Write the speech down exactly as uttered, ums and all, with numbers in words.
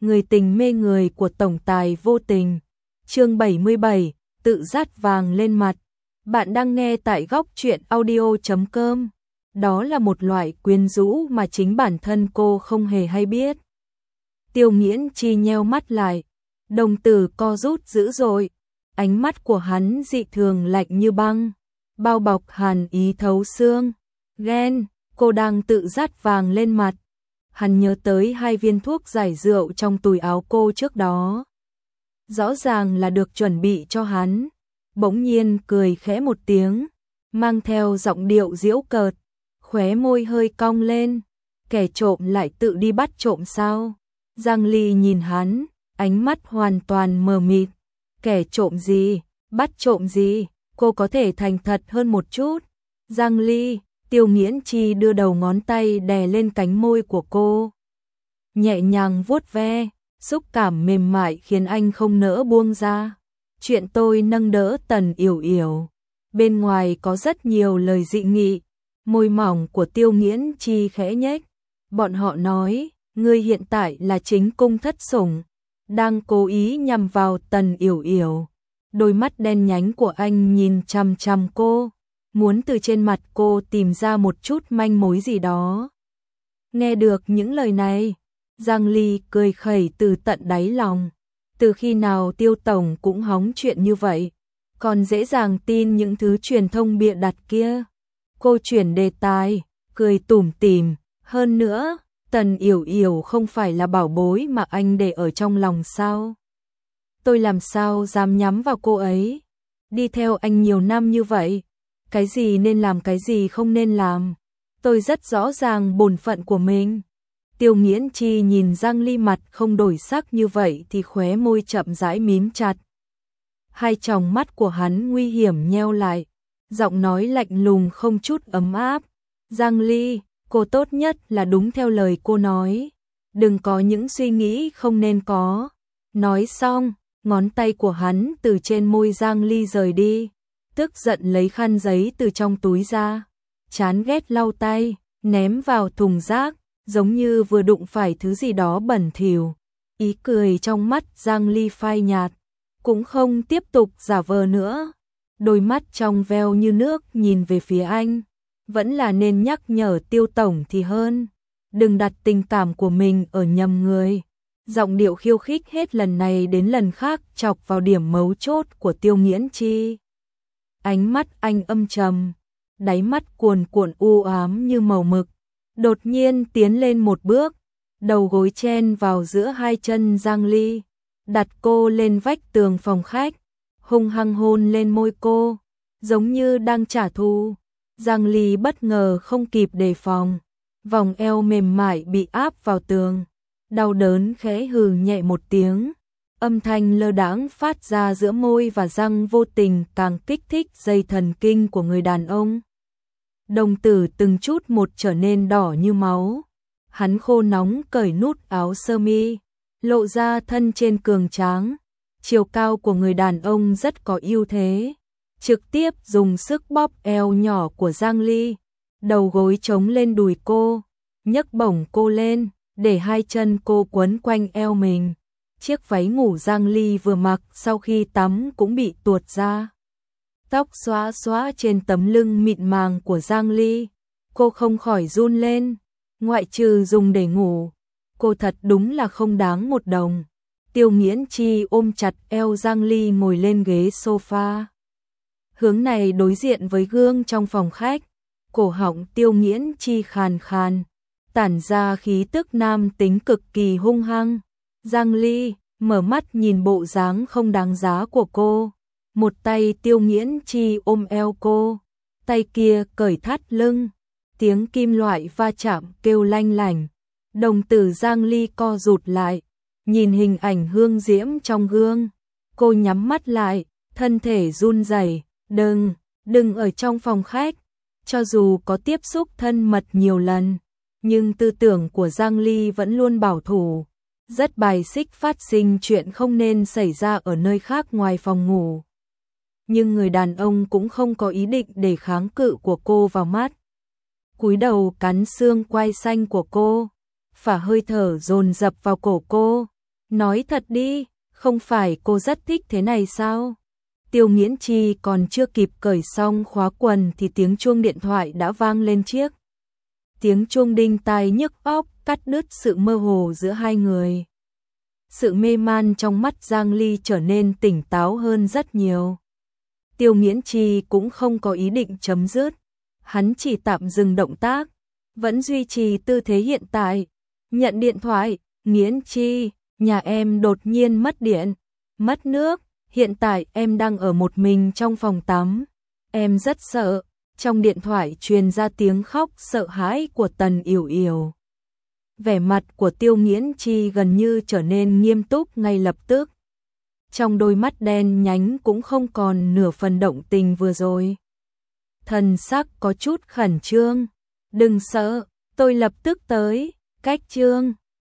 người tình mê người của tổng tài vô tình. Chương bảy mươi bảy, tự dát vàng lên mặt. Bạn đang nghe tại góc truyện audio chấm com. Đó là một loại quyến rũ mà chính bản thân cô không hề hay biết. Tiêu Nghiễn Chi nheo mắt lại, đồng tử co rút dữ dội, ánh mắt của hắn dị thường lạnh như băng, bao bọc hàn ý thấu xương. Ghen, cô đang tự dát vàng lên mặt. Hắn nhớ tới hai viên thuốc giải rượu trong túi áo cô trước đó. Rõ ràng là được chuẩn bị cho hắn. Bỗng nhiên cười khẽ một tiếng, mang theo giọng điệu giễu cợt, khóe môi hơi cong lên. Kẻ trộm lại tự đi bắt trộm sao? Giang Ly nhìn hắn, ánh mắt hoàn toàn mờ mịt. Kẻ trộm gì? Bắt trộm gì? Cô có thể thành thật hơn một chút. Giang Ly, Tiêu Nghiễn Chi đưa đầu ngón tay đè lên cánh môi của cô, nhẹ nhàng vuốt ve, xúc cảm mềm mại khiến anh không nỡ buông ra. Chuyện tôi nâng đỡ Tần Yểu Yểu, bên ngoài có rất nhiều lời dị nghị. Môi mỏng của Tiêu Nghiễn Chi khẽ nhếch. Bọn họ nói, ngươi hiện tại là chính cung thất sủng, đang cố ý nhằm vào Tần Yểu Yểu. Đôi mắt đen nhánh của anh nhìn chằm chằm cô, muốn từ trên mặt cô tìm ra một chút manh mối gì đó. Nghe được những lời này, Giang Ly cười khẩy từ tận đáy lòng. Từ khi nào Tiêu tổng cũng hóng chuyện như vậy, còn dễ dàng tin những thứ truyền thông bịa đặt kia. Cô chuyển đề tài, cười tủm tỉm. Hơn nữa, Tần Yểu Yểu không phải là bảo bối mà anh để ở trong lòng sao? Tôi làm sao dám nhắm vào cô ấy? Đi theo anh nhiều năm như vậy, cái gì nên làm cái gì không nên làm, tôi rất rõ ràng bổn phận của mình. Tiêu Nghiễn Chi nhìn Giang Ly mặt không đổi sắc như vậy thì khóe môi chậm rãi mím chặt. Hai tròng mắt của hắn nguy hiểm nheo lại, giọng nói lạnh lùng không chút ấm áp. Giang Ly, cô tốt nhất là đúng theo lời cô nói, đừng có những suy nghĩ không nên có. Nói xong, ngón tay của hắn từ trên môi Giang Ly rời đi, tức giận lấy khăn giấy từ trong túi ra, chán ghét lau tay, ném vào thùng rác, giống như vừa đụng phải thứ gì đó bẩn thỉu. Ý cười trong mắt Giang Ly phai nhạt, cũng không tiếp tục giả vờ nữa. Đôi mắt trong veo như nước nhìn về phía anh. Vẫn là nên nhắc nhở Tiêu tổng thì hơn, đừng đặt tình cảm của mình ở nhầm người. Giọng điệu khiêu khích hết lần này đến lần khác chọc vào điểm mấu chốt của Tiêu Nghiễn Chi. Ánh mắt anh âm trầm, đáy mắt cuồn cuộn u ám như màu mực. Đột nhiên tiến lên một bước, đầu gối chen vào giữa hai chân Giang Ly, đặt cô lên vách tường phòng khách, hung hăng hôn lên môi cô, giống như đang trả thù. Giang Ly bất ngờ không kịp đề phòng, vòng eo mềm mại bị áp vào tường, đau đớn khẽ hừ nhẹ một tiếng, âm thanh lơ đãng phát ra giữa môi và răng vô tình càng kích thích dây thần kinh của người đàn ông. Đồng tử từng chút một trở nên đỏ như máu, hắn khô nóng cởi nút áo sơ mi, lộ ra thân trên cường tráng, chiều cao của người đàn ông rất có ưu thế. Trực tiếp dùng sức bóp eo nhỏ của Giang Ly, đầu gối chống lên đùi cô, nhấc bổng cô lên, để hai chân cô quấn quanh eo mình. Chiếc váy ngủ Giang Ly vừa mặc sau khi tắm cũng bị tuột ra. Tóc xóa xóa trên tấm lưng mịn màng của Giang Ly, cô không khỏi run lên, ngoại trừ dùng để ngủ, cô thật đúng là không đáng một đồng. Tiêu Nghiễn Chi ôm chặt eo Giang Ly ngồi lên ghế sofa. Hướng này đối diện với gương trong phòng khách, cổ họng Tiêu Nghiễn Chi khàn khàn, tản ra khí tức nam tính cực kỳ hung hăng. Giang Ly mở mắt nhìn bộ dáng không đáng giá của cô, một tay Tiêu Nghiễn Chi ôm eo cô, tay kia cởi thắt lưng, tiếng kim loại va chạm kêu lanh lảnh. Đồng tử Giang Ly co rụt lại, nhìn hình ảnh hương diễm trong gương, cô nhắm mắt lại, thân thể run rẩy. Đừng, đừng ở trong phòng khách. Cho dù có tiếp xúc thân mật nhiều lần, nhưng tư tưởng của Giang Ly vẫn luôn bảo thủ, rất bài xích phát sinh chuyện không nên xảy ra ở nơi khác ngoài phòng ngủ. Nhưng người đàn ông cũng không có ý định để kháng cự của cô vào mắt. Cúi đầu cắn xương quai xanh của cô, phả hơi thở dồn dập vào cổ cô, Nói thật đi, không phải cô rất thích thế này sao? Tiêu Nghiễn Chi còn chưa kịp cởi xong khóa quần thì tiếng chuông điện thoại đã vang lên chiếc. Tiếng chuông đinh tai nhức óc cắt đứt sự mơ hồ giữa hai người. Sự mê man trong mắt Giang Ly trở nên tỉnh táo hơn rất nhiều. Tiêu Nghiễn Chi cũng không có ý định chấm dứt, hắn chỉ tạm dừng động tác, vẫn duy trì tư thế hiện tại. Nhận điện thoại, Nghiễn Chi, nhà em đột nhiên mất điện, mất nước, hiện tại em đang ở một mình trong phòng tắm. Em rất sợ. Trong điện thoại truyền ra tiếng khóc sợ hãi của Tần Yểu Yểu. Vẻ mặt của Tiêu Nghiễn Chi gần như trở nên nghiêm túc ngay lập tức. Trong đôi mắt đen nhánh cũng không còn nửa phần động tình vừa rồi. Thần sắc có chút khẩn trương. Đừng sợ, tôi lập tức tới. Cách trương.